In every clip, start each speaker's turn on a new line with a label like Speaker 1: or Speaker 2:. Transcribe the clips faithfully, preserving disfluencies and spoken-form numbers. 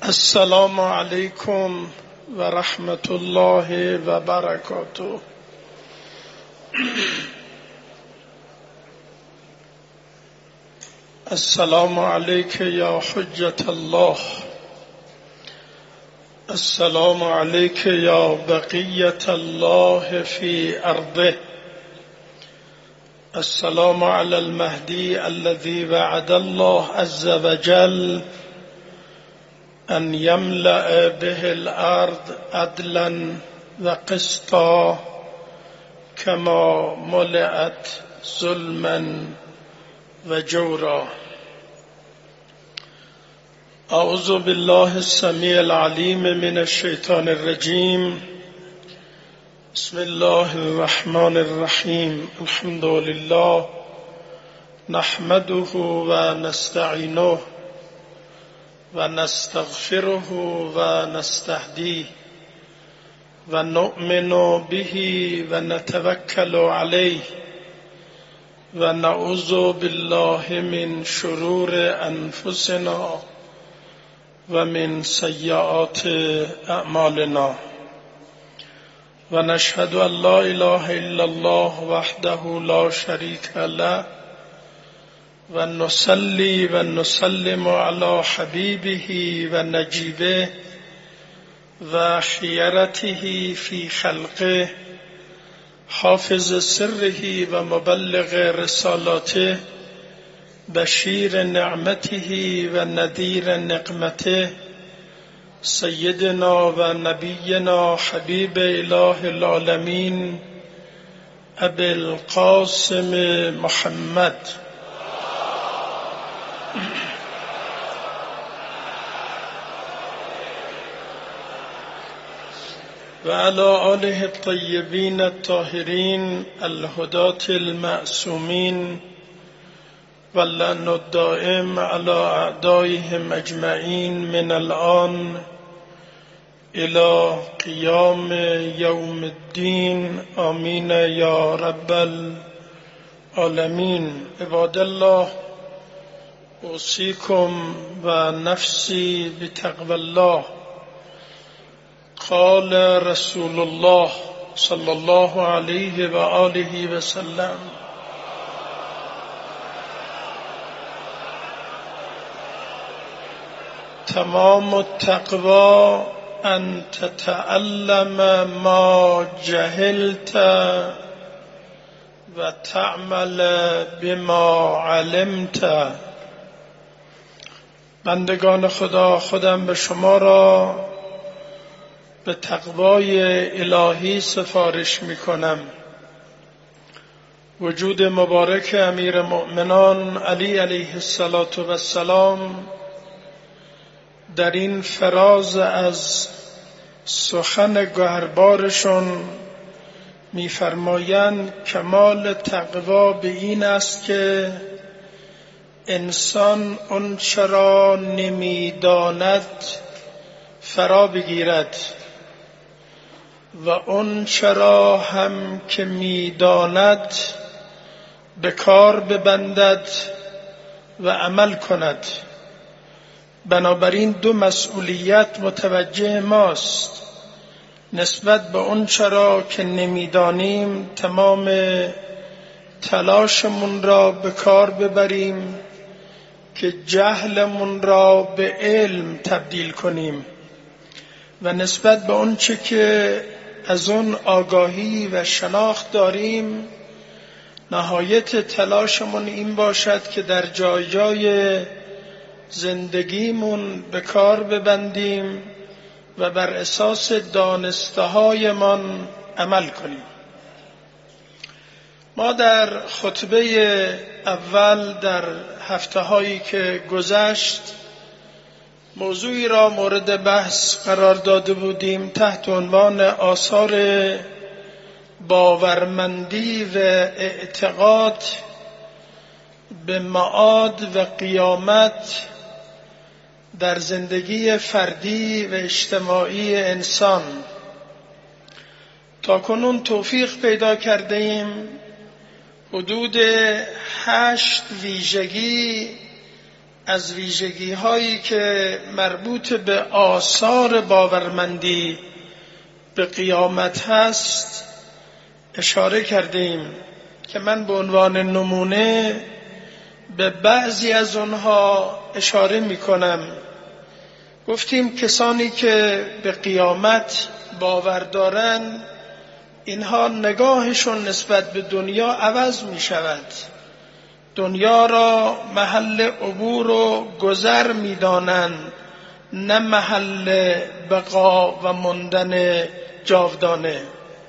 Speaker 1: السلام علیکم و رحمت الله و برکاته. السلام علیک یا حجت الله، السلام علیک یا بقیت الله فی ارضه، السلام علی المهدی الذي وعد الله عز وجل ان يملأ به الارض عدلا و قسطا كما ملئت ظلما و جورا. اعوذ بالله السمیع العلیم من الشیطان الرجیم. بسم الله الرحمن الرحیم. الحمد لله نحمده و نستعینه و نستغفره و نستهدیه و نؤمن به و نتوکل علیه و نعوذ بالله من شرور انفسنا و من سیئات اعمالنا و نشهد ان لا اله الا الله وحده لا شریک له و نصلی و نسلم علی حبیبه و نجیبه و خیرته فی خلقه حافظ سره و مبلغ رسالاته بشیر نعمته و نذیر نقمته سیدنا و نبینا حبیب اله العالمین ابی القاسم محمد و علی آله الطیبین الطاهرین الهداة المعصومین و اللعن الدائم علی اعدائهم اجمعین من الآن الى قیام یوم الدین. آمین یا رب العالمین. عباد الله، اوصیکم و نفسی بتقوی الله. قال رسول الله صلی الله علیه و آله و سلم: تمام التقوی ان تتعلم ما جهلت و تعمل بما علمت. بندگان خدا، خودم به شما را به تقوای الهی سفارش می کنم. وجود مبارک امیر مؤمنان علی علیه السلام در این فراز از سخن گوهربارشون می‌فرمایند کمال تقوا به این است که انسان اون چرا نمی‌داند فرا بگیرد و اون چرا هم که می‌داند به کار ببندد و عمل کند. بنابراین دو مسئولیت متوجه ماست. نسبت به اون چرا که نمی‌دانیم تمام تلاشمون را به کار ببریم که جهلمون را به علم تبدیل کنیم و نسبت به اون چه که از اون آگاهی و شناخت داریم نهایت تلاشمون این باشد که در جای جای زندگیمون به کار ببندیم و بر اساس دانسته‌هایمان عمل کنیم. ما در خطبه اول در هفته‌هایی که گذشت موضوعی را مورد بحث قرار داده بودیم تحت عنوان آثار باورمندی و اعتقاد به معاد و قیامت در زندگی فردی و اجتماعی انسان. تا کنون توفیق پیدا کرده ایم حدود هشت ویژگی از ویژگی هایی که مربوط به آثار باورمندی به قیامت هست اشاره کردیم که من به عنوان نمونه به بعضی از اونها اشاره می کنم. گفتیم کسانی که به قیامت باور دارن اینها نگاهشون نسبت به دنیا عوض می شود. دنیا را محل عبور و گذر می دانند، نه محل بقا و ماندن جاودانه.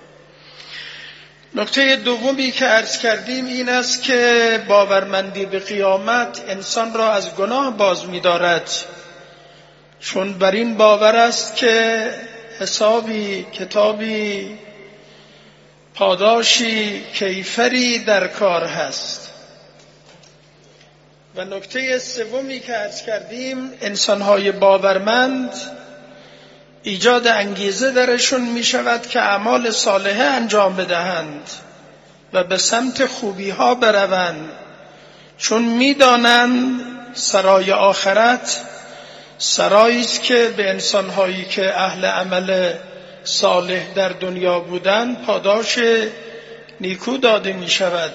Speaker 1: نکته دومی که عرض کردیم این است که باورمندی به قیامت انسان را از گناه باز می دارد، چون بر این باور است که حسابی، کتابی، پاداشی، کیفری در کار هست. و نکته سومی که عرض کردیم انسان‌های باورمند ایجاد انگیزه درشون می شود که اعمال صالحه انجام بدهند و به سمت خوبی ها بروند، چون می دانند سرای آخرت سرایی است که به انسان‌هایی که اهل عمل صالح در دنیا بودند پاداش نیکو داده می شود.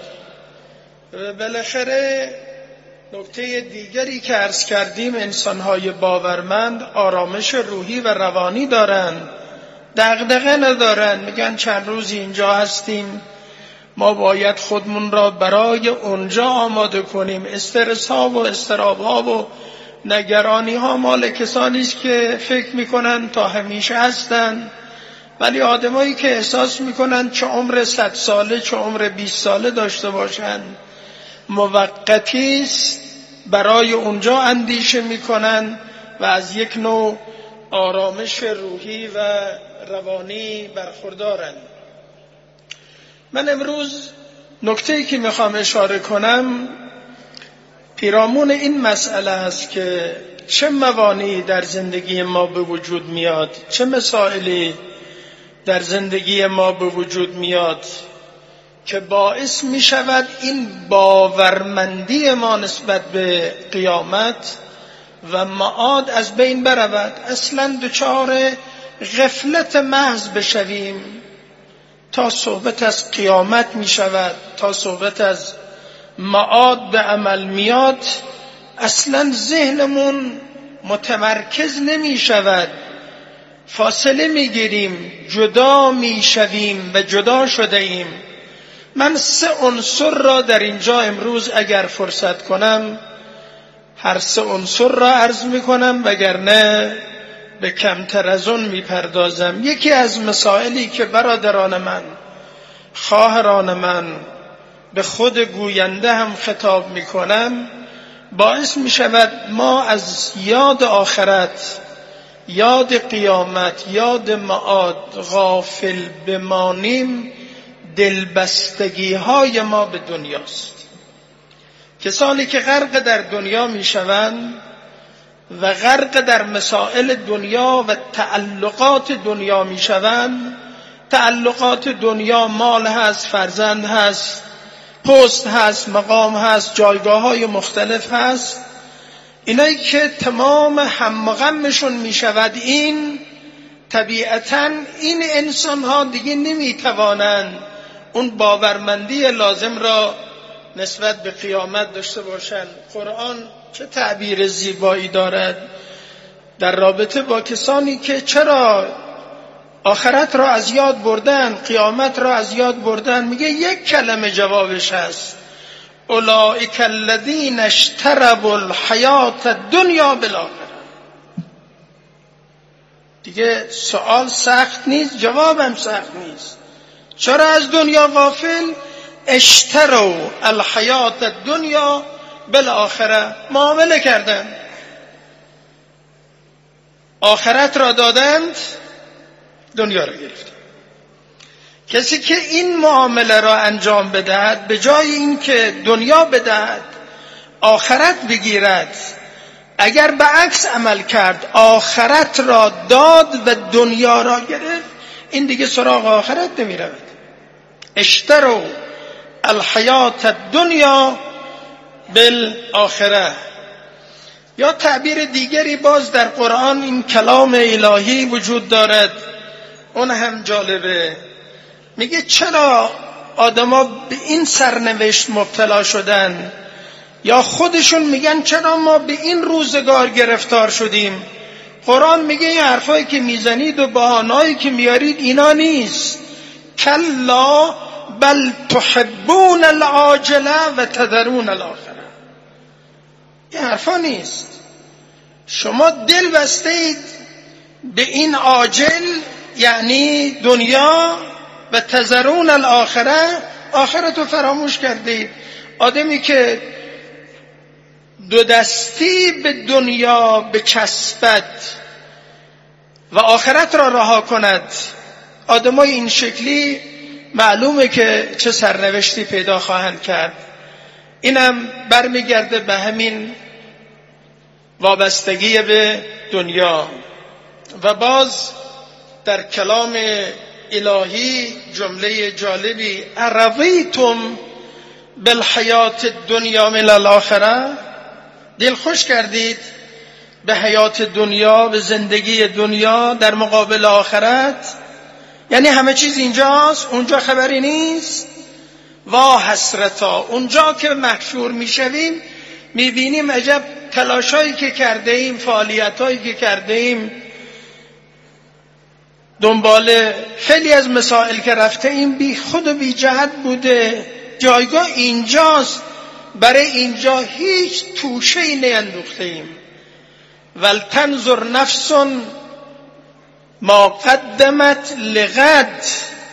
Speaker 1: و بالاخره نکته دیگری که عرض کردیم انسان‌های باورمند آرامش روحی و روانی دارند، دغدغه ندارند. میگن چند روزی اینجا هستیم، ما باید خودمون را برای اونجا آماده کنیم. استرس ها و اضطراب ها و نگرانی ها مال کسانی است که فکر میکنن تا همیشه هستند، ولی آدمایی که احساس میکنن چه عمر صد ساله چه عمر بیست ساله داشته باشند موقتی است، برای اونجا اندیشه میکنن و از یک نوع آرامش روحی و روانی برخوردارن. من امروز نکته‌ای که میخوام اشاره کنم پیرامون این مسئله است که چه موانعی در زندگی ما به وجود میاد، چه مسائلی در زندگی ما به وجود میاد که باعث می شود این باورمندی ما نسبت به قیامت و معاد از بین برود. اصلا دچار غفلت محض بشویم. تا صحبت از قیامت می شود، تا صحبت از معاد به عمل میاد، اصلا ذهنمون متمرکز نمی شود، فاصله می گیریم، جدا می شویم و جدا شده ایم. من سه عنصر را در اینجا امروز اگر فرصت کنم هر سه عنصر را عرض می کنم، وگرنه به کمتر از اون می پردازم. یکی از مسائلی که برادران من، خواهران من، به خود گوینده هم خطاب می کنم، باعث می شود ما از یاد آخرت، یاد قیامت، یاد معاد غافل بمانیم. دلبستگی های ما به دنیاست. کسانی که غرق در دنیا می شوند و غرق در مسائل دنیا و تعلقات دنیا می شوند، تعلقات دنیا مال هست، فرزند هست، پست هست، مقام هست، جایگاه های مختلف هست، اینایی که تمام هم و غمشون می شود این طبیعتاً این انسان ها دیگه نمی توانند اون باورمندی لازم را نسبت به قیامت داشته باشند. قرآن چه تعبیر زیبایی دارد در رابطه با کسانی که چرا آخرت را از یاد بردن، قیامت را از یاد بردن. میگه یک کلمه جوابش هست: اولئک الذین اشتروا الحیات الدنیا بالآخرة. دیگه سوال سخت نیست، جوابم سخت نیست. چرا از دنیا غافل؟ اشتروا الحیات الدنیا بالآخرة، معامله کردند، آخرت را دادند، دنیا را گرفتند. کسی که این معامله را انجام بدهد، به جای این که دنیا بدهد آخرت بگیرد، اگر به عکس عمل کرد آخرت را داد و دنیا را گرفت، این دیگه سراغ آخرت نمی رود. اشتروا الحیات الدنیا بالآخرة. یا تعبیر دیگری باز در قرآن این کلام الهی وجود دارد، اون هم جالبه. میگه چرا آدما به این سرنوشت مبتلا شدن، یا خودشون میگن چرا ما به این روزگار گرفتار شدیم. قرآن میگه این حرفایی که میزنید و بهانه‌ای که میارید اینا نیست. کلا بل تحبون العاجله و تذرون الاخره. این حرفا نیست. شما دل بستید به این عاجل یعنی دنیا و تذرون الاخره، آخرت رو فراموش کردید. آدمی که دو دستی به دنیا بچسبد و آخرت را رها کند، آدمای این شکلی معلومه که چه سرنوشتی پیدا خواهند کرد. اینم برمیگرده به همین وابستگی به دنیا. و باز در کلام الهی جمله جالبی، ارضیتم بالحیات الدنیا من الاخره، دل خوش کردید به حیات دنیا، به زندگی دنیا در مقابل آخرت؟ یعنی همه چیز اینجاست، اونجا خبری نیست. وا حسرتا، اونجا که محشور میشویم میبینیم عجب تلاشایی که کرده ایم، فعالیتایی که کرده ایم، دنبال خیلی از مسائل که رفته ایم بی خود و بی جهت بوده. جایگاه اینجاست، برای اینجا هیچ توشه‌ای نیندوخته ایم. ولتنظر نفس ما قدمت لغد،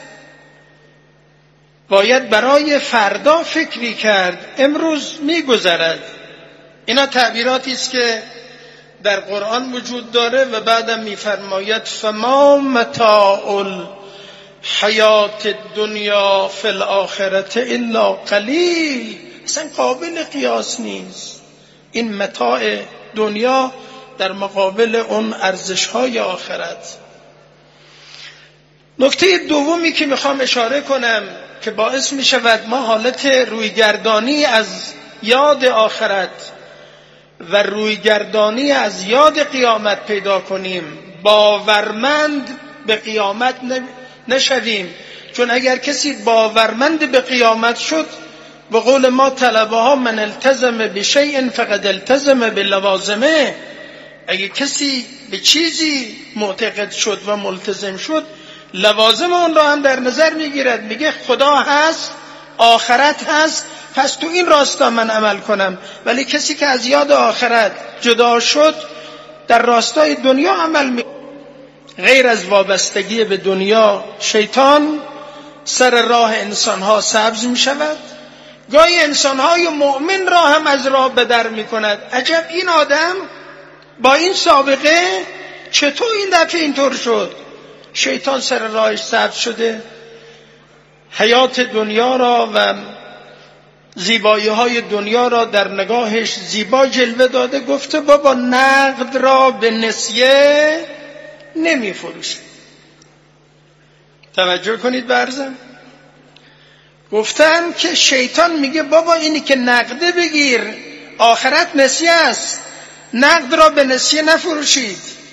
Speaker 1: باید برای فردا فکری کرد، امروز میگذرد. اینا تعبیراتی است که در قرآن وجود داره. و بعدم میفرماید فما متاع الحیات الدنیا فی الاخرة الا قلیل، اصلا قابل قیاس نیست این متاع دنیا در مقابل اون ارزش‌های آخرت. نکته دومی که میخوام اشاره کنم که باعث میشود ما حالت رویگردانی از یاد آخرت و رویگردانی از یاد قیامت پیدا کنیم، باورمند به قیامت نشویم. چون اگر کسی باورمند به قیامت شد، به قول ما طلبه ها، من التزم بشیء فقد التزم بلوازمه، اگر کسی به چیزی معتقد شد و ملتزم شد، لوازم اون را هم در نظر میگیرد. میگه خدا هست، آخرت هست، پس تو این راستا من عمل کنم. ولی کسی که از یاد آخرت جدا شد، در راستای دنیا عمل می غیر از وابستگی به دنیا، شیطان سر راه انسانها سبز می شود. گاهی انسانهای مؤمن را هم از راه به در می کند. عجب این آدم با این سابقه چطور این دفعه اینطور شد؟ شیطان سر راهش سبز شده، حیات دنیا را و زیبایی های دنیا را در نگاهش زیبا جلوه داده. گفته بابا نقد را به نسیه نمی فروشه. توجه کنید برزم. گفتن که شیطان میگه بابا اینی که نقده بگیر، آخرت نسیه است، نقد را به نسیه نفروشید.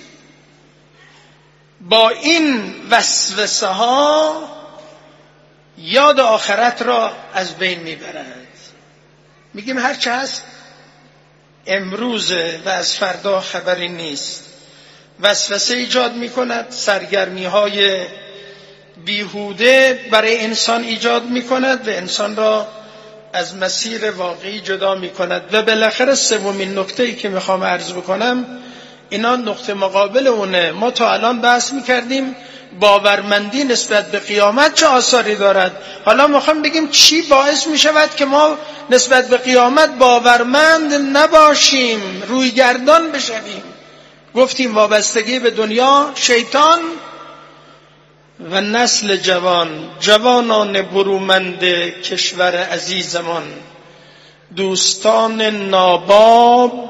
Speaker 1: با این وسوسه ها یاد آخرت را از بین میبرد. میگیم هرچه هست امروزه و از فردا خبری نیست. وسوسه ایجاد میکند، سرگرمی های بیهوده برای انسان ایجاد میکند و انسان را از مسیر واقعی جدا میکند. و بالاخره سومین نکته‌ای که میخوام عرض بکنم، اینا نقطه مقابل اونه. ما تا الان بحث میکردیم باورمندی نسبت به قیامت چه آثاری دارد. حالا میخوام بگیم چی باعث میشود که ما نسبت به قیامت باورمند نباشیم، رویگردان بشویم. گفتیم وابستگی به دنیا، شیطان و نسل جوان، جوانان برومند کشور عزیزمان، دوستان ناباب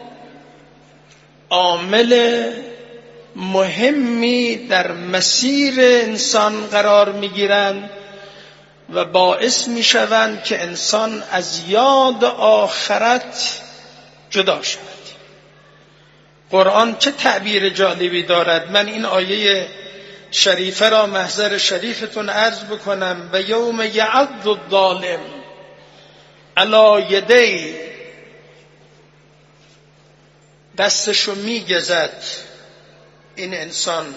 Speaker 1: عامل مهمی در مسیر انسان قرار میگیرند و باعث میشوند که انسان از یاد آخرت جدا شود. قرآن چه تعبیر جالبی دارد. من این آیه شریفه را محضر شریفتون عرض بکنم. و یوم یعض الظالم علی یدی، دستشو میگزد این انسان،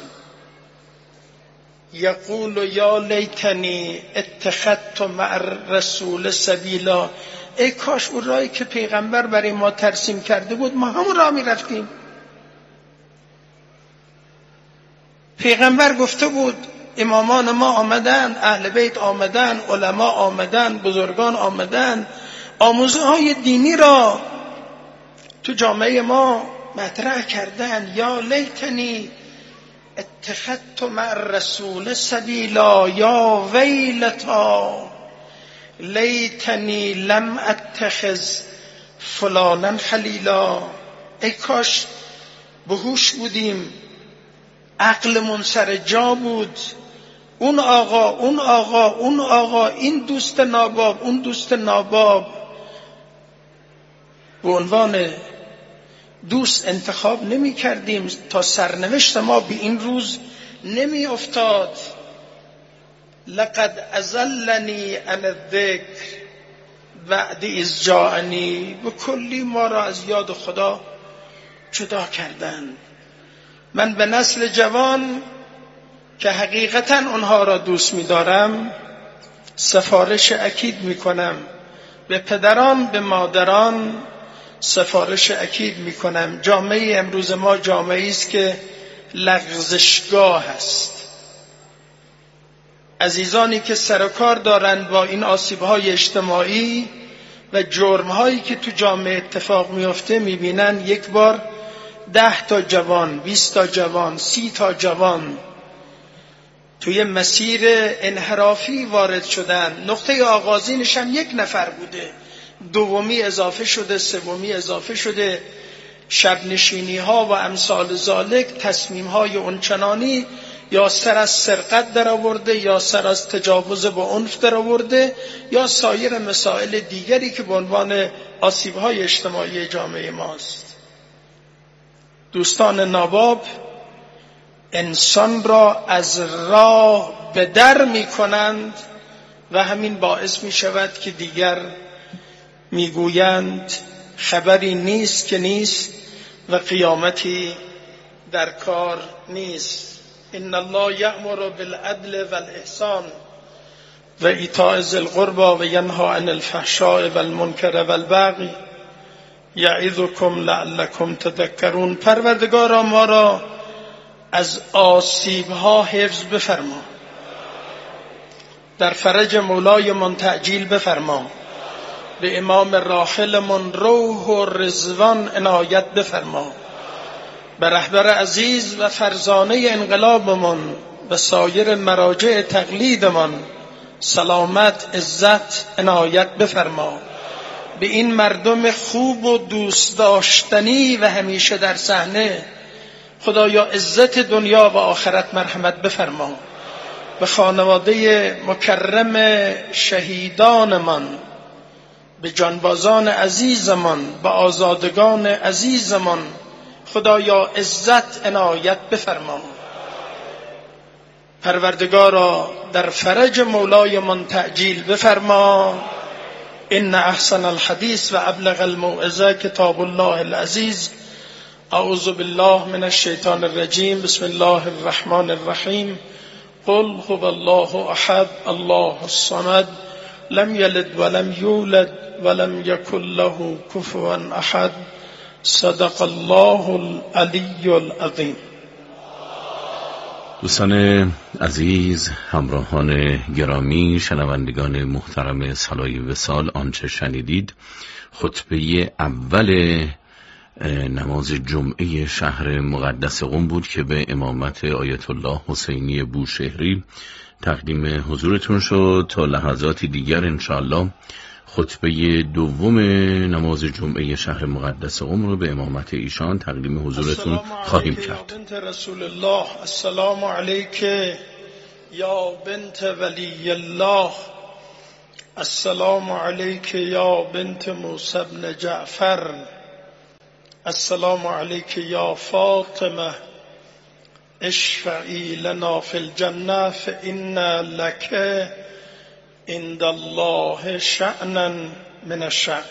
Speaker 1: یقول یا لیتنی اتخذت مع الرسول سبیلا، ای کاش اون راهی که پیغمبر برای ما ترسیم کرده بود ما همون راه میرفتیم. پیغمبر گفته بود امامان ما آمدن، اهل بیت آمدن، علما آمدن، بزرگان آمدن، آموزه های دینی را تو جامعه ما مطرح کردن. یا لیتنی اتخذت مع الرسول سبیلا، یا ویلتا لیتنی لم اتخذ فلانا خلیلا، ای کاش بهوش بودیم، عقلمون سر جا بود. اون آقا اون آقا اون آقا این دوست ناباب اون دوست ناباب به عنوان دوست انتخاب نمی کردیم تا سرنوشت ما به این روز نمی افتاد. لقد اضلنی عن الذکر بعد اذ جاءنی، به کلی ما را از یاد خدا جدا کردند. من به نسل جوان که حقیقتا اونها را دوست می دارم سفارش اکید می کنم. به پدران به مادران سفارش اکید می کنم. جامعه امروز ما جامعه است که لغزشگاه است. عزیزانی که سر و کار دارند با این آسیب‌های اجتماعی و جرم‌هایی که تو جامعه اتفاق میفته می‌بینن یک بار ده تا جوان، بیست تا جوان، سی تا جوان توی مسیر انحرافی وارد شدن. نقطه آغازینش هم یک نفر بوده، دومی اضافه شده، سومی اضافه شده. شب نشینی ها و امثال ذالک، تصمیم های اونچنانی، یا سر از سرقت در آورده، یا سر از تجاوز با عنف در آورده، یا سایر مسائل دیگری که به عنوان آسیب های اجتماعی جامعه ماست. دوستان ناباب انسان را از راه به در می کنند و همین باعث می شود که دیگر می گویند خبری نیست که نیست و قیامتی در کار نیست. ان الله یأمر بالعدل والاحسان و ایتاء ذی القربى و ینهی عن الفحشاء والمنکر والبغی یعظکم لعلکم تذکرون. پروردگارا ما را از آسیب‌ها حفظ بفرما، در فرج مولای من تعجیل بفرما، به امام راحلمون روح و رضوان عنایت بفرما، به رهبر عزیز و فرزانه انقلابمون و سایر مراجع تقلیدمون سلامت عزت عنایت بفرما، به این مردم خوب و دوست داشتنی و همیشه در صحنه خدایا عزت دنیا و آخرت مرحمت بفرما، به خانواده مکرم شهیدانمان، به جانبازان عزیزمان، به آزادگان عزیزمان خدایا عزت عنایت بفرما. پروردگارا در فرج مولای من تعجیل بفرما. ان احسن الحدیث و ابلغ الموعظه کتاب الله العزیز. اعوذ بالله من الشیطان الرجیم. بسم الله الرحمن الرحیم. قل هو الله احد الله الصمد لم یلد ولم یولد ولم یکن له کفوا احد. صدق الله العلی العظیم.
Speaker 2: دوستان عزیز، همراهان گرامی، شنوندگان محترم سالای وصال، آنچه شنیدید خطبه اول نماز جمعه شهر مقدس قم بود که به امامت آیت الله حسینی بوشهری تقدیم حضورتون شد. تا لحظاتی دیگر انشاءالله خطبه دوم نماز جمعه شهر مقدس قم رو به امامت ایشان تقدیم حضورتون خواهیم کرد.
Speaker 1: بنت رسول الله، السلام علیک یا بنت ولی الله، السلام علیک یا بنت موسی بن جعفر، السلام علیک یا فاطمه اشفعی لنا فی الجنه فإن لک عند الله شأنا من الشأن.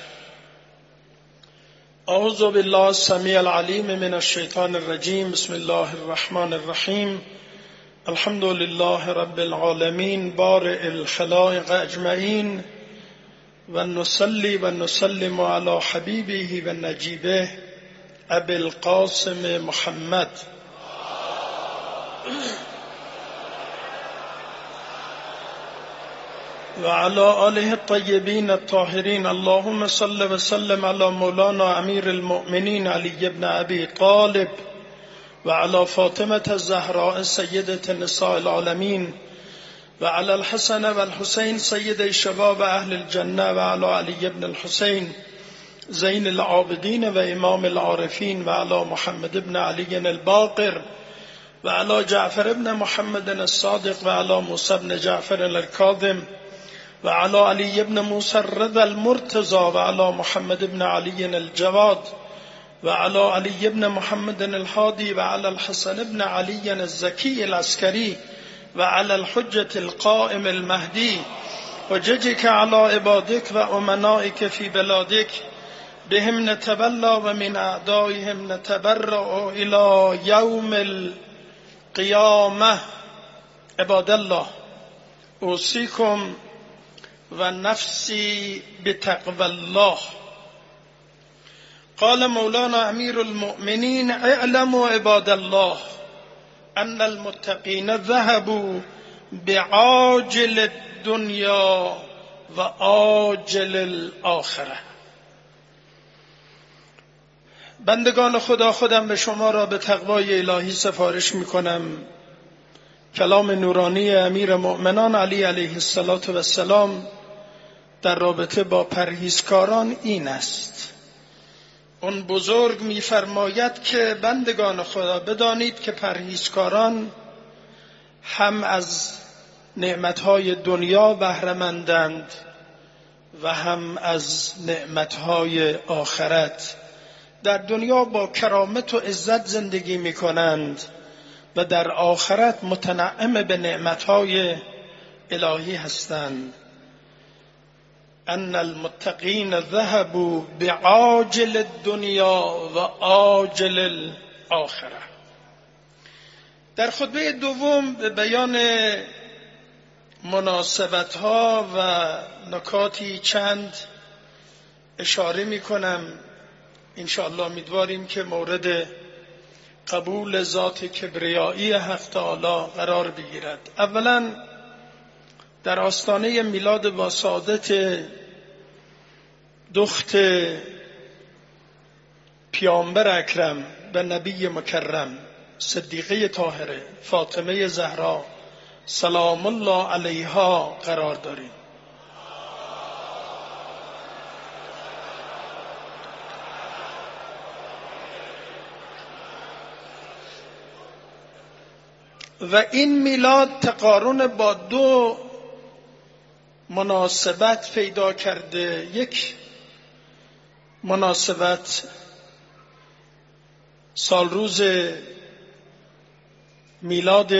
Speaker 1: اعوذ بالله السمیع العلیم من الشیطان الرجیم. بسم الله الرحمن الرحیم. الحمد لله رب العالمین بارئ الخلائق اجمعین و نصلی و نسلم علی حبیبه و نجیبه ابی القاسم محمد و علی آله الطیبین الطاهرین. اللهم صل و سلم علی مولانا امیر المؤمنین علی بن ابی طالب و علی فاطمه الزهراء سیدة نساء العالمین و علی الحسن و الحسین سید شباب اهل الجنه و علی علی بن الحسین زین العابدین و امام العارفین و علی محمد بن علی الباقر و علی جعفر بن محمد الصادق و علی موسی بن جعفر الکاظم و علی علی بن موسی الرضا المرتضى و علی محمد بن علی الجواد و علی علی بن محمد الهادی و علی الحسن بن علی الزکی العسکری و علی الحجة القائم المهدی حججك على عبادك و امنائك في بلادك بهم نتبلى و من اعدائهم نتبرأ الى يوم القيامة. عباد الله اوصيكم و نفسی بتقوى الله. قال مولانا امیر المؤمنین اعلموا عباد الله ان المتقین ذهبوا بعاجل الدنیا و آجل الاخره. بندگان خدا، خودم به شما را به تقوای الهی سفارش می کنم. کلام نورانی امیر مؤمنان علی علیه السلام در رابطه با پرهیزکاران این است. اون بزرگ می‌فرماید که بندگان خدا بدانید که پرهیزکاران هم از نعمتهای دنیا بهره‌مندند و هم از نعمتهای آخرت. در دنیا با کرامت و عزت زندگی می‌کنند و در آخرت متنعم به نعمتهای الهی هستند. ان المتقین ذهبوا بعاجل الدنیا و آجل الاخره. در خطبه دوم به بیان مناسبت‌ها و نکاتی چند اشاره می‌کنم. انشاءالله امیدواریم که مورد قبول ذات کبریایی حق تعالی قرار بگیرد. اولا در آستانه میلاد با سعادت دخت پیامبر اکرم و نبی مکرم صدیقه طاهره فاطمه زهرا سلام الله علیها قرار داریم. و این میلاد تقارن با دو مناسبت پیدا کرده. یک مناسبت سال روز میلاد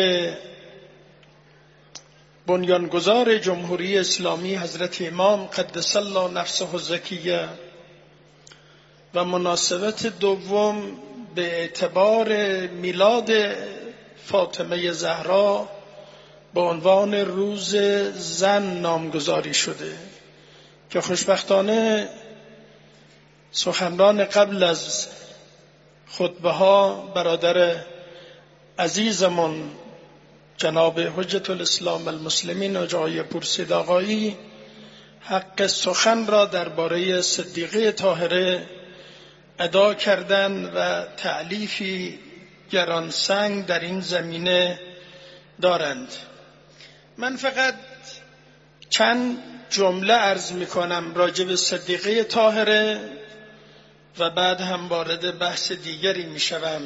Speaker 1: بنیانگذار جمهوری اسلامی حضرت امام قدس الله نفسه الزکیه و مناسبت دوم به اعتبار میلاد فاطمه زهرا به عنوان روز زن نامگذاری شده که خوشبختانه سخنران قبل از خطبه ها برادر عزیزمون جناب حجت الاسلام المسلمین آقای پرسید آقایی حق سخن را درباره صدیقه طاهره ادا کردند و تألیفی گرانسنگ در این زمینه دارند. من فقط چند جمله عرض می کنم راجع به صدیقه طاهره و بعد هم وارد بحث دیگری می شوم.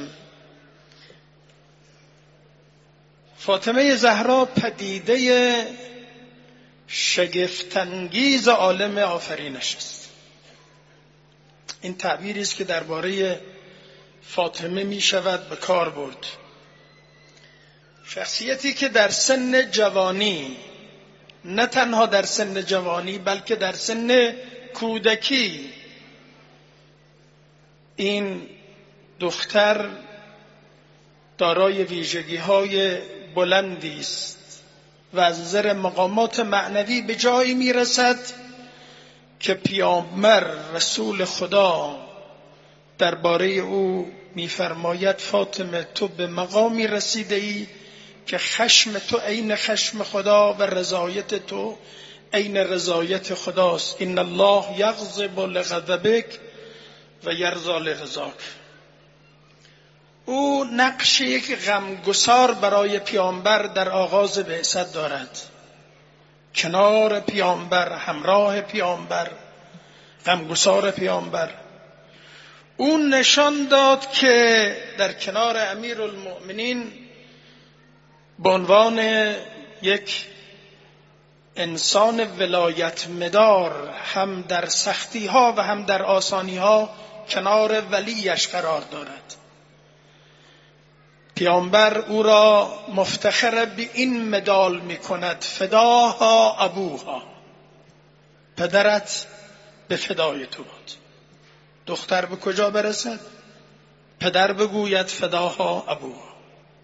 Speaker 1: فاطمه زهرا پدیده شگفت‌انگیز عالم آفرینش است. این تعبیری است که درباره فاطمه می شود به کار برد. شخصیتی که در سن جوانی، نه تنها در سن جوانی بلکه در سن کودکی، این دختر دارای ویژگی‌های بلندی است و از نظر مقامات معنوی به جایی میرسد که پیامبر رسول خدا درباره او میفرماید فاطمه تو به مقامی رسیده ای که خشم تو عین خشم خدا و رضایت تو عین رضایت خداست. ان الله یغضب لغضبک و یرضی لرضاک. او نقش یک غمگسار برای پیامبر در آغاز بعثت دارد. کنار پیامبر، همراه پیامبر، غمگسار پیامبر. او نشان داد که در کنار امیرالمؤمنین به عنوان یک انسان ولایت مدار هم در سختی ها و هم در آسانی ها کنار ولیش قرار دارد. پیامبر او را مفتخر به این مدال می کند فداها ابوها، پدرت به فدای تو بود. دختر به کجا برسد؟ پدر بگوید فداها ابوها.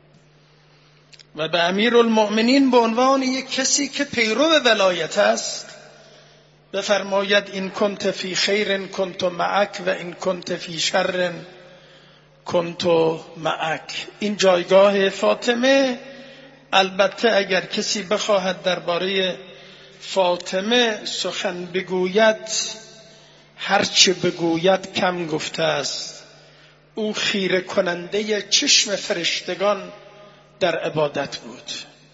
Speaker 1: و به امیرالمؤمنین به عنوان یک کسی که پیرو ولایت است بفرماید این کنت فی خیر کنت معک و این کنت فی شر کنت معک. این جایگاه فاطمه، البته اگر کسی بخواهد درباره فاطمه سخن بگوید هرچه بگوید کم گفته است. او خیره کننده چشم فرشتگان در عبادت بود.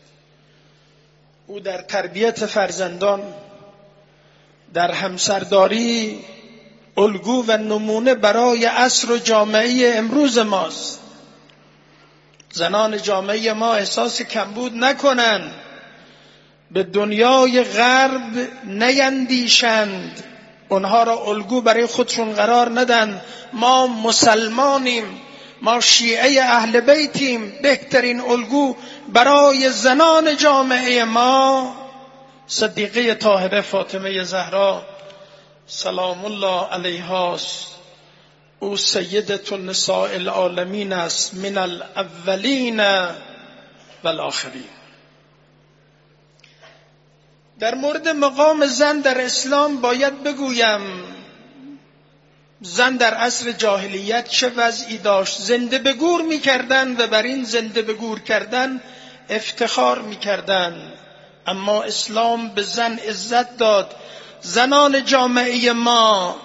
Speaker 1: او در تربیت فرزندان، در همسرداری الگو و نمونه برای عصر و جامعه امروز ماست. زنان جامعه ما احساس کمبود نکنند، به دنیای غرب نیندیشند، اونها را الگو برای خودشون قرار ندن. ما مسلمانیم، ما شیعه اهل بیتیم، بهترین الگو برای زنان جامعه ما صدیقه طاهره فاطمه زهرا سلام الله علیها است. او سیدة النساء العالمین است، من الاولین و الاخرین. در مورد مقام زن در اسلام باید بگویم زن در عصر جاهلیت چه وضعی داشت. زنده به گور می‌کردند و بر این زنده به گور کردن افتخار می‌کردند، اما اسلام به زن عزت داد. زنان جامعه ما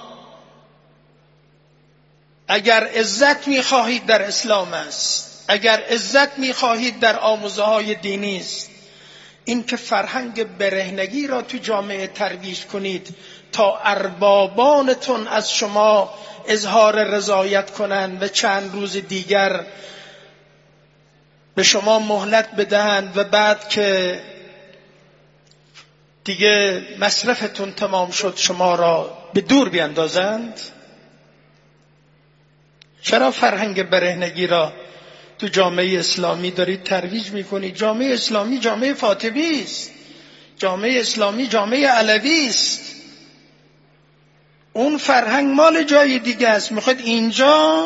Speaker 1: اگر عزت می‌خواهید در اسلام است، اگر عزت می‌خواهید در آموزه‌های دینی است، این که فرهنگ برهنگی را تو جامعه ترویج کنید تا اربابانتون از شما اظهار رضایت کنند و چند روز دیگر به شما مهلت بدهند و بعد که دیگه مصرفتون تمام شد شما را به دور بیندازند. چرا فرهنگ برهنگی را تو جامعه اسلامی دارید ترویج میکنید؟ جامعه اسلامی جامعه فاطمی است، جامعه اسلامی جامعه علوی است. اون فرهنگ مال جای دیگه است. میخواد اینجا،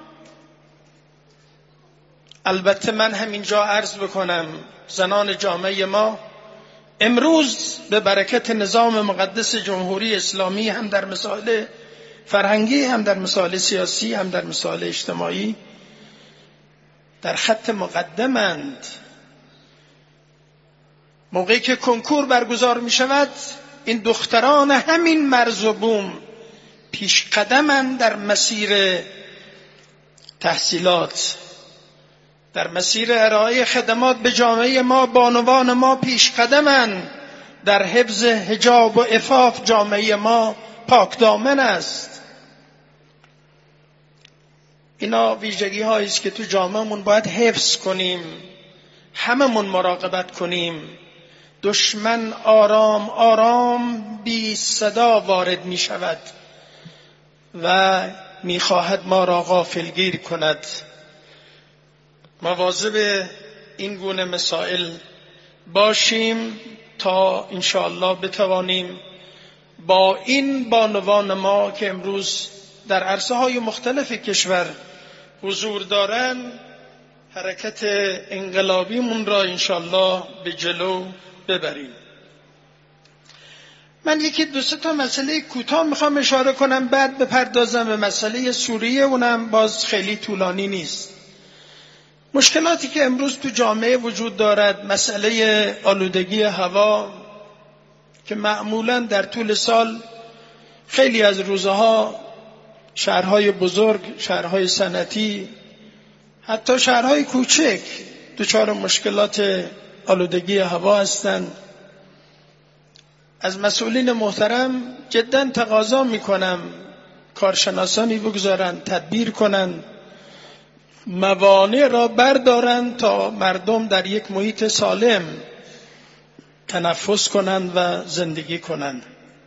Speaker 1: البته من همینجا عرض بکنم زنان جامعه ما امروز به برکت نظام مقدس جمهوری اسلامی هم در مسائل فرهنگی، هم در مسائل سیاسی، هم در مسائل اجتماعی در خط مقدمند. موقعی که کنکور برگزار می شود این دختران همین مرز و بوم پیش قدمند در مسیر تحصیلات، در مسیر ارائه خدمات به جامعه ما. بانوان ما پیش قدمند در حفظ حجاب و عفاف. جامعه ما پاک دامن است. اینا ویژگی هایی است که تو جامعهمون باید حفظ کنیم، هممون مراقبت کنیم. دشمن آرام آرام بی صدا وارد می شود و میخواهد ما را غافلگیر کند. مواظب این گونه مسائل باشیم تا انشاءالله بتوانیم با این بانوان ما که امروز در عرصه های مختلف کشور حضور دارند حرکت انقلابیمون را انشاءالله به جلو ببریم. من یکی دو سه تا مسئله کوتاه میخوام اشاره کنم، بعد بپردازم به مسئله سوریه، اونم باز خیلی طولانی نیست. مشکلاتی که امروز تو جامعه وجود دارد، مسئله آلودگی هوا که معمولاً در طول سال خیلی از روزها شهرهای بزرگ، شهرهای صنعتی، حتی شهرهای کوچک دچار مشکلات آلودگی هوا هستند. از مسئولین محترم جداً تقاضا میکنم کارشناسانی بگذارن تدبیر کنن، موانع را بردارن تا مردم در یک محیط سالم تنفس کنند و زندگی کنند.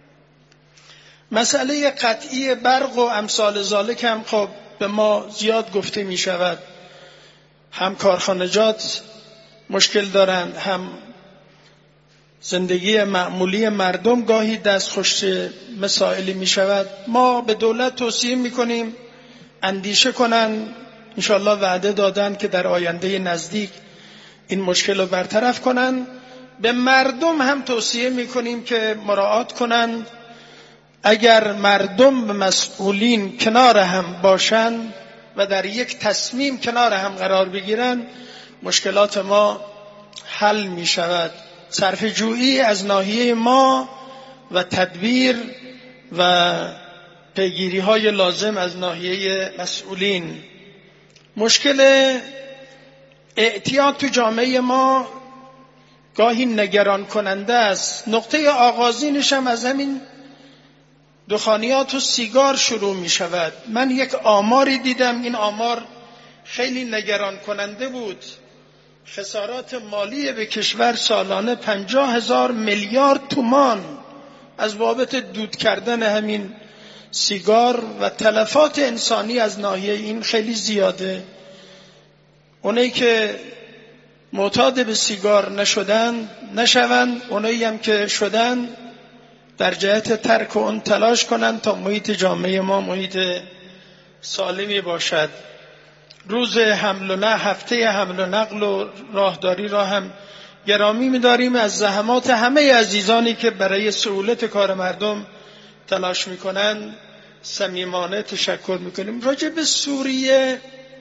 Speaker 1: مسئله قطعی برق و امثال ذالک هم خب به ما زیاد گفته می شود. هم کارخانجات مشکل دارند، هم زندگی معمولی مردم گاهی دستخوش مسائلی می شود. ما به دولت توصیه می کنیم اندیشه کنن، انشاءالله وعده دادن که در آینده نزدیک این مشکل رو برطرف کنن. به مردم هم توصیه می کنیم که مراعات کنن، اگر مردم به مسئولین کنار هم باشن و در یک تصمیم کنار هم قرار بگیرن مشکلات ما حل می شود. صرف جویی از ناحیه ما و تدبیر و پیگیری های لازم از ناحیه مسئولین. مشکل اعتیاد تو جامعه ما گاهی نگران کننده است. نقطه آغازینش هم از همین دخانیات و سیگار شروع می شود. من یک آماری دیدم، این آمار خیلی نگران کننده بود. خسارات مالی به کشور سالانه پنجاه هزار میلیارد تومان از بابت دود کردن همین سیگار و تلفات انسانی از ناحیه این خیلی زیاده. اونایی که معتاد به سیگار نشدن نشون، اونایی هم که شدن در جهت ترک اون تلاش کنن تا محیط جامعه ما محیط سالمی باشد. روز حمل و نقل، هفته حمل و نقل و راهداری را هم گرامی می‌داریم. از زحمات همه عزیزانی که برای سهولت کار مردم تلاش می‌کنند صمیمانه تشکر می‌کنیم. راجع به سوریه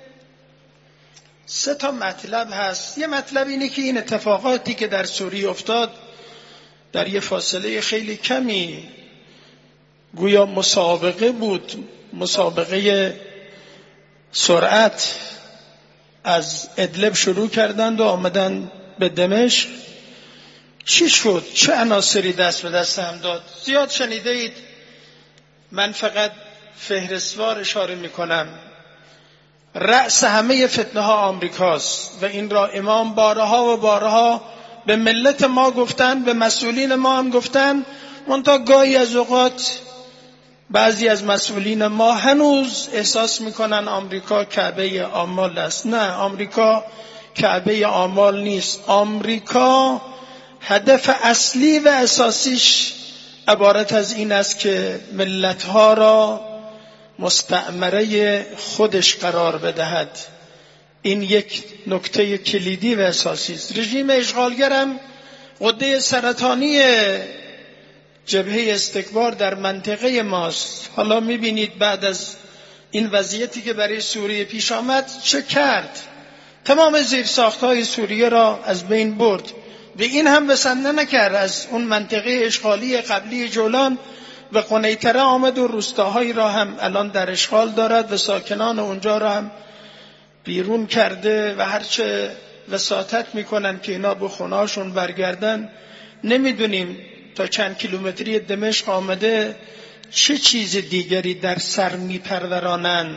Speaker 1: سه تا مطلب هست. یه مطلب اینه که این اتفاقاتی که در سوریه افتاد در یه فاصله خیلی کمی گویا مسابقه بود، مسابقه سرعت. از ادلب شروع کردند و آمدن به دمشق. چی شد؟ چه عناصری دست به دست هم داد؟ زیاد شنیده اید، من فقط فهرستوار اشاره میکنم. رأس همه فتنه ها آمریکاست و این را امام بارها و بارها به ملت ما گفتن، به مسئولین ما هم گفتن. منتها گاهی از اوقات بعضی از مسئولین ما هنوز احساس میکنن آمریکا کعبه آمال است. نه، آمریکا کعبه آمال نیست. آمریکا هدف اصلی و اساسیش عبارت از این است که ملتها را مستعمره خودش قرار بدهد. این یک نکته کلیدی و اساسی است. رژیم اشغالگرم غده سرطانی جبهه استکبار در منطقه ماست. حالا میبینید بعد از این وضعیتی که برای سوریه پیش آمد چه کرد؟ تمام زیرساخت‌های سوریه را از بین برد. به این هم بسنده نکرد، از اون منطقه اشغالی قبلی جولان و قنیطره آمد و روستاهایی را هم الان در اشغال دارد و ساکنان اونجا را هم بیرون کرده و هرچه وساطت میکنن که اینا به خونهاشون برگردن. نمیدونیم تا چند کیلومتری دمشق آمده چه چیز دیگری در سر میپرورانن.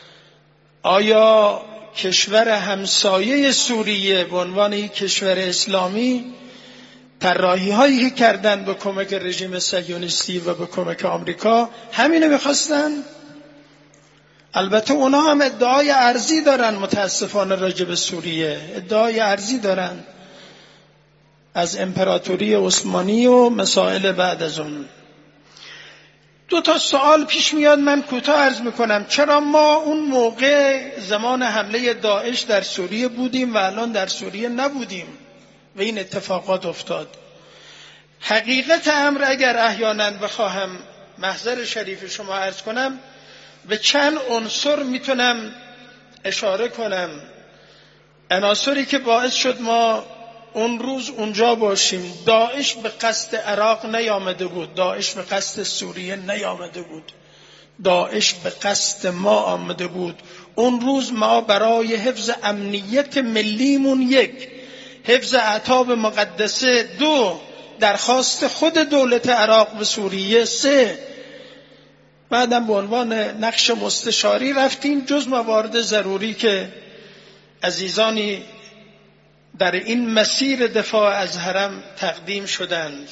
Speaker 1: آیا کشور همسایه سوریه به عنوان یک کشور اسلامی طراحی هایی که کردن به کمک رژیم صهیونیستی و به کمک آمریکا همینو میخواستن؟ البته اونا هم ادعای ارضی دارن، متاسفانه راجع به سوریه ادعای ارضی دارن از امپراتوری عثمانی و مسائل بعد از اون. دو تا سوال پیش میاد، من کوتاه عرض میکنم. چرا ما اون موقع زمان حمله داعش در سوریه بودیم و الان در سوریه نبودیم و این اتفاقات افتاد؟ حقیقت امر اگر احیانا بخواهم محضر شریف شما عرض کنم، به چند عنصر میتونم اشاره کنم، عناصری که باعث شد ما اون روز اونجا باشیم. داعش به قصد عراق نیامده بود، داعش به قصد سوریه نیامده بود، داعش به قصد ما آمده بود. اون روز ما برای حفظ امنیت ملیمون، یک، حفظ اعتاب مقدسه، دو، درخواست خود دولت عراق به سوریه، سه، بعدم به عنوان نقش مستشاری رفتیم جز موارد ضروری که عزیزانی در این مسیر دفاع از حرم تقدیم شدند.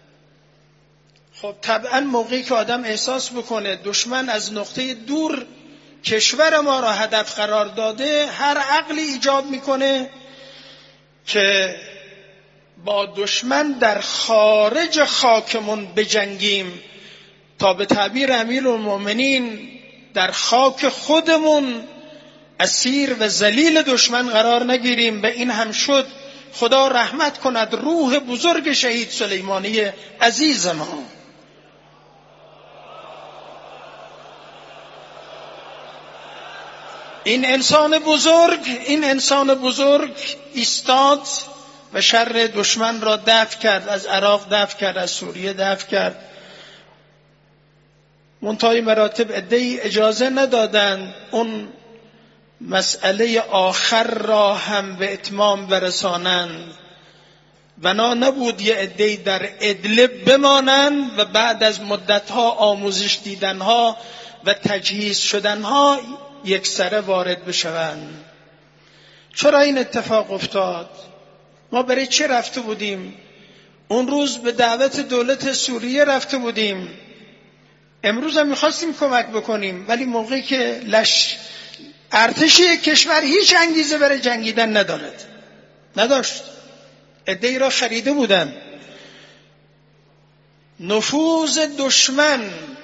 Speaker 1: خب طبعا موقعی که آدم احساس بکنه دشمن از نقطه دور کشور ما را هدف قرار داده، هر عقلی ایجاب میکنه که با دشمن در خارج خاکمون بجنگیم تا به تعبیر امیرالمومنین در خاک خودمون اسیر و ذلیل دشمن قرار نگیریم. به این هم شد. خدا رحمت کند روح بزرگ شهید سلیمانی عزیز ما. این انسان بزرگ این انسان بزرگ ایستاد و شر دشمن را دفع کرد، از عراق دفع کرد، از سوریه دفع کرد. منتهای مراتب عده‌ای اجازه ندادند اون مسئله آخر را هم به اتمام برسانند. بنا نبود یه عده‌ای در ادلب بمانند و بعد از مدتها آموزش دیدنها و تجهیز شدنها یک سره وارد بشوند. چرا این اتفاق افتاد؟ ما برای چه رفته بودیم؟ اون روز به دعوت دولت سوریه رفته بودیم، امروز هم میخواستیم کمک بکنیم، ولی موقعی که لش ارتشی کشور هیچ انگیزه برای جنگیدن ندارد نداشت، عده‌ای را خریده بودن. نفوذ دشمن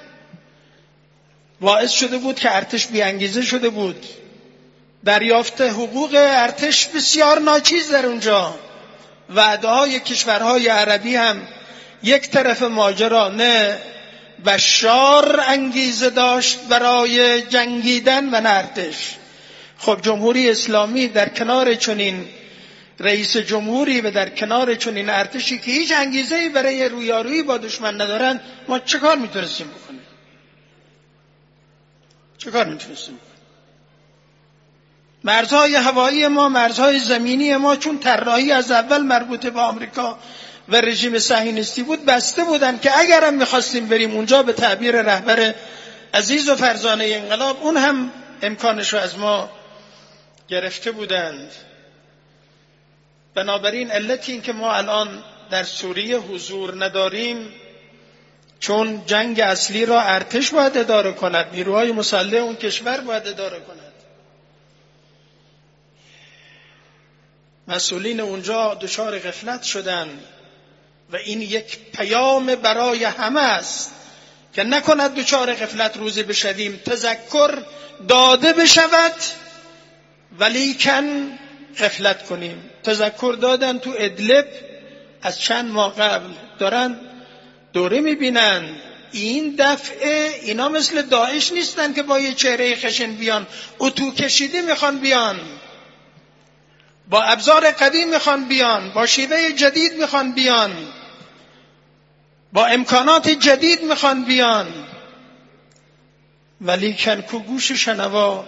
Speaker 1: باعث شده بود که ارتش بی انگیزه شده بود. دریافت حقوق ارتش بسیار ناچیز در اونجا. وعده های کشورهای عربی هم یک طرف ماجرا، نه بشار انگیزه داشت برای جنگیدن و نه ارتش. خب جمهوری اسلامی در کنار چنین رئیس جمهوری و در کنار چنین ارتشی که هیچ انگیزه‌ای برای رویارویی با دشمن ندارن، ما چه کار میتونستیم بکنیم؟ چه کار میتونستیم بکنیم؟ مرزهای هوایی ما، مرزهای زمینی ما چون طراحی از اول مربوط به آمریکا و رژیم صهیونیستی بود، بسته بودن که اگرم میخواستیم بریم اونجا به تعبیر رهبر عزیز و فرزانه انقلاب، اون هم امکانش رو از ما گرفته بودند. بنابراین علت این که ما الان در سوریه حضور نداریم، چون جنگ اصلی را ارتش باید اداره کند، نیروهای مسلح اون کشور باید اداره کند. مسئولین اونجا دچار غفلت شدن و این یک پیام برای همه است که نکند دچار غفلت روزی بشویم. تذکر داده بشود ولیکن غفلت کنیم. تذکر دادن تو ادلب از چند ماه قبل، دارن دوره میبینن. این دفعه اینا مثل داعش نیستن که با یه چهره خشن بیان، اتو کشیده میخوان بیان، با ابزار قدیم میخوان بیان، با شیوه جدید میخوان بیان، با امکانات جدید میخوان بیان. ولیکن کو گوش شنوا،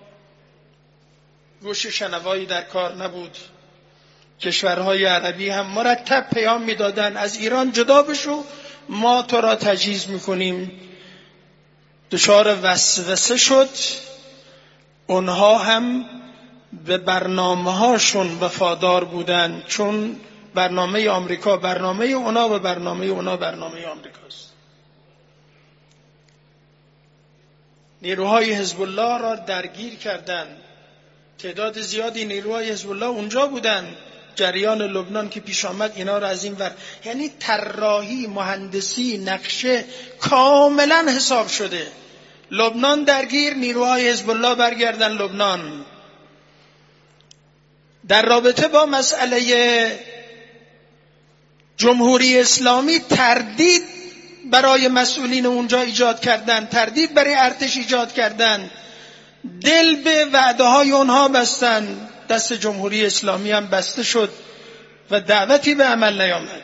Speaker 1: گوش شنوایی در کار نبود. کشورهای عربی هم مرتب پیام میدادن از ایران جدا بشو، ما تو را تجهیز میکنیم. دچار وسوسه شد. اونها هم به برنامه هاشون وفادار بودن، چون برنامه آمریکا برنامه اونا و برنامه اونا برنامه آمریکاست. نیروهای حزب الله را درگیر کردند. تعداد زیادی نیروهای حزب الله اونجا بودند. جریان لبنان که پیش آمد اینا را از این ور، یعنی طراحی، مهندسی، نقشه کاملا حساب شده. لبنان درگیر، نیروهای حزب الله برگردن لبنان. در رابطه با مسئله جمهوری اسلامی تردید برای مسئولین اونجا ایجاد کردن، تردید برای ارتش ایجاد کردن، دل به وعده های اونها بستن. دست جمهوری اسلامی هم بسته شد و دعوتی به عمل نیامد.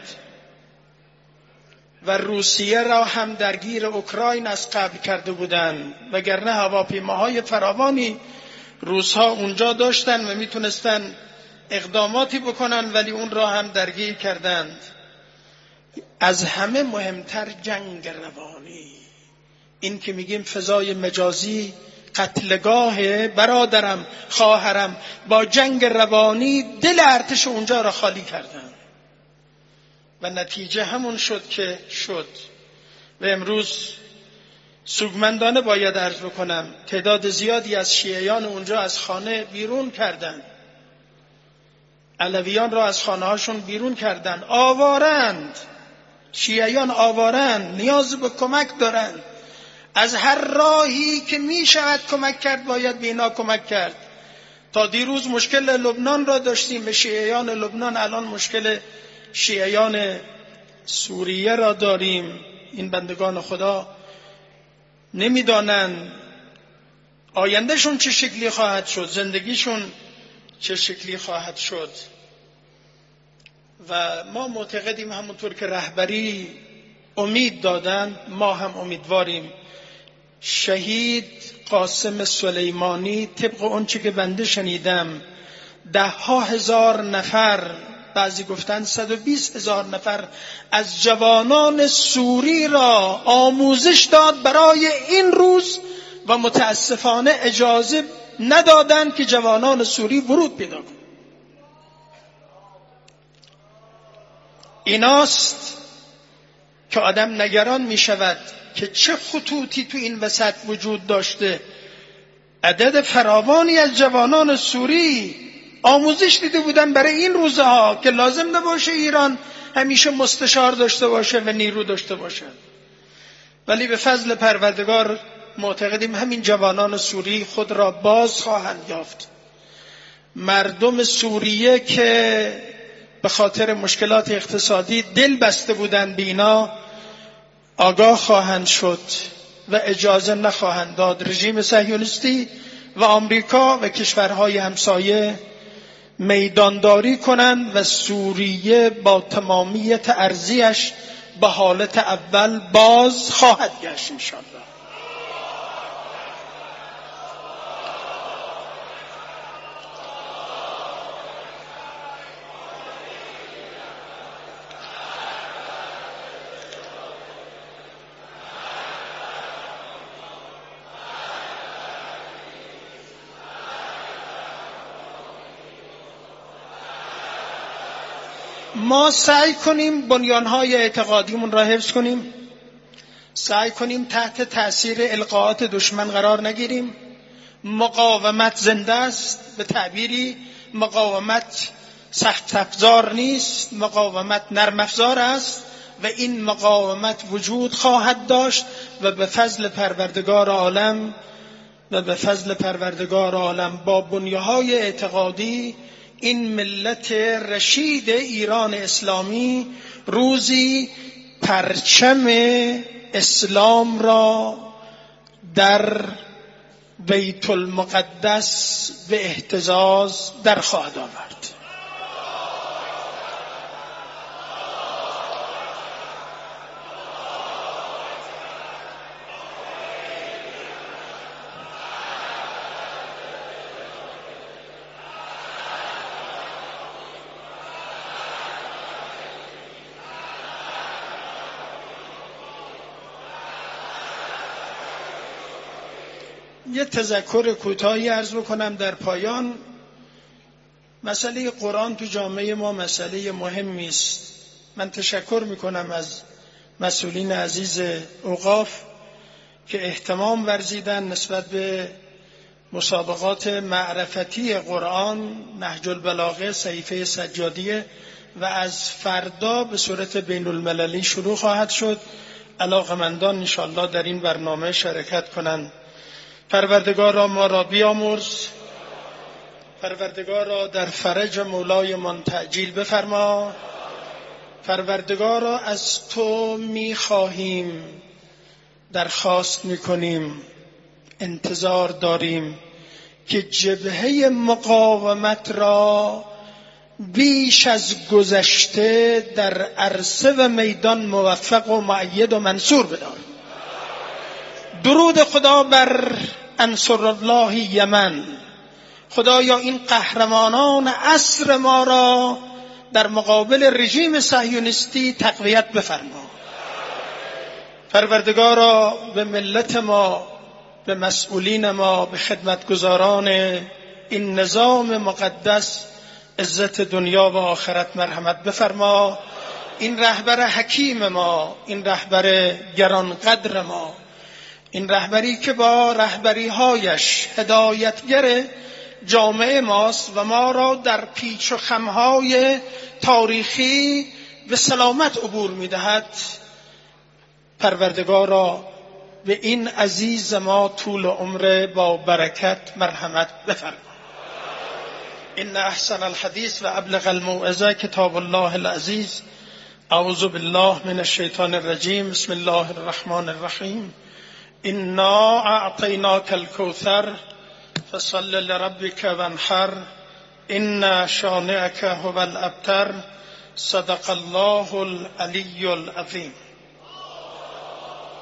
Speaker 1: و روسیه را هم درگیر اوکراین از قبل کرده بودند، وگرنه هواپیماهای فراوانی روس‌ها اونجا داشتن و میتونستن اقداماتی بکنن، ولی اون را هم درگیر کردند. از همه مهمتر جنگ روانی، این که میگیم فضای مجازی قتلگاه برادرم خواهرم، با جنگ روانی دل ارتش اونجا را خالی کردن و نتیجه همون شد که شد. و امروز سوگمندانه باید عرض بکنم تعداد زیادی از شیعیان اونجا از خانه بیرون کردند، علویان را از خانه هاشون بیرون کردند. آوارند، شیعیان آوارند، نیاز به کمک دارند. از هر راهی که می شود کمک کرد باید به اینا کمک کرد. تا دیروز مشکل لبنان را داشتیم به شیعیان لبنان، الان مشکل شیعیان سوریه را داریم. این بندگان خدا نمیدانن آیندهشون چه شکلی خواهد شد، زندگیشون چه شکلی خواهد شد. و ما معتقدیم همونطور که رهبری امید دادن، ما هم امیدواریم. شهید قاسم سلیمانی طبق اون چه که بنده شنیدم ده ها هزار نفر، بعضی گفتن صد و بیست هزار نفر از جوانان سوری را آموزش داد برای این روز و متاسفانه اجازه ندادند که جوانان سوری ورود پیدا کنند. ایناست که آدم نگران می شود که چه خطوطی تو این وسط وجود داشته. عدد فراوانی از جوانان سوری آموزش دیده بودن برای این روزها که لازم نباشه ایران همیشه مستشار داشته باشه و نیرو داشته باشه، ولی به فضل پروردگار معتقدیم همین جوانان سوری خود را باز خواهند یافت. مردم سوریه که به خاطر مشکلات اقتصادی دل بسته بودند به اینا، آگاه خواهند شد و اجازه نخواهند داد رژیم صهیونیستی و آمریکا و کشورهای همسایه میدانداری کنند و سوریه با تمامیت ارضیش به حالت اول باز خواهد گشت انشاءالله. ما سعی کنیم بنیانهای اعتقادیمون را حفظ کنیم، سعی کنیم تحت تأثیر القاءات دشمن قرار نگیریم. مقاومت زنده است، به تعبیری مقاومت سخت افزار نیست، مقاومت نرم افزار است و این مقاومت وجود خواهد داشت و به فضل پروردگار عالم و به فضل پروردگار عالم با بنیه‌های اعتقادی این ملت رشید ایران اسلامی روزی پرچم اسلام را در بیت المقدس به اهتزاز در خواهد آورد. یه تذکر کوتاهی عرض بکنم در پایان. مسئله قرآن تو جامعه ما مسئله مهمی است. من تشکر میکنم از مسئولین عزیز اوقاف که اهتمام ورزیدن نسبت به مسابقات معرفتی قرآن، نهج البلاغه، صحیفه سجادیه و از فردا به صورت بین المللی شروع خواهد شد. علاقمندان انشاءالله در این برنامه شرکت کنند. پروردگارا ما را بیامرز، پروردگارا در فرج مولای من تعجیل بفرما. پروردگارا از تو میخواهیم، درخواست میکنیم، انتظار داریم که جبهه مقاومت را بیش از گذشته در عرصه و میدان موفق و مؤید و منصور بدار. درود خدا بر انصر الله یمن. خدایا این قهرمانان عصر ما را در مقابل رژیم صهیونیستی تقویت بفرما. پروردگارا به ملت ما، به مسئولین ما، به خدمتگزاران این نظام مقدس عزت دنیا و آخرت مرحمت بفرما. این رهبر حکیم ما، این رهبر گرانقدر ما، این رهبری که با رهبری هایش هدایتگر جامعه ماست و ما را در پیچ و خمهای تاریخی به سلامت عبور می‌دهد. پروردگارا به این عزیز ما طول عمر با برکت مرحمت بفرما. ان احسن الحدیث و ابلغ الموعظه کتاب الله العزیز. اعوذ بالله من الشیطان الرجیم. بسم الله الرحمن الرحیم. انا اعطیناک الکوثر فصل لربک وانحر ان شانئک هو الابتر. صدق الله العلی العظیم.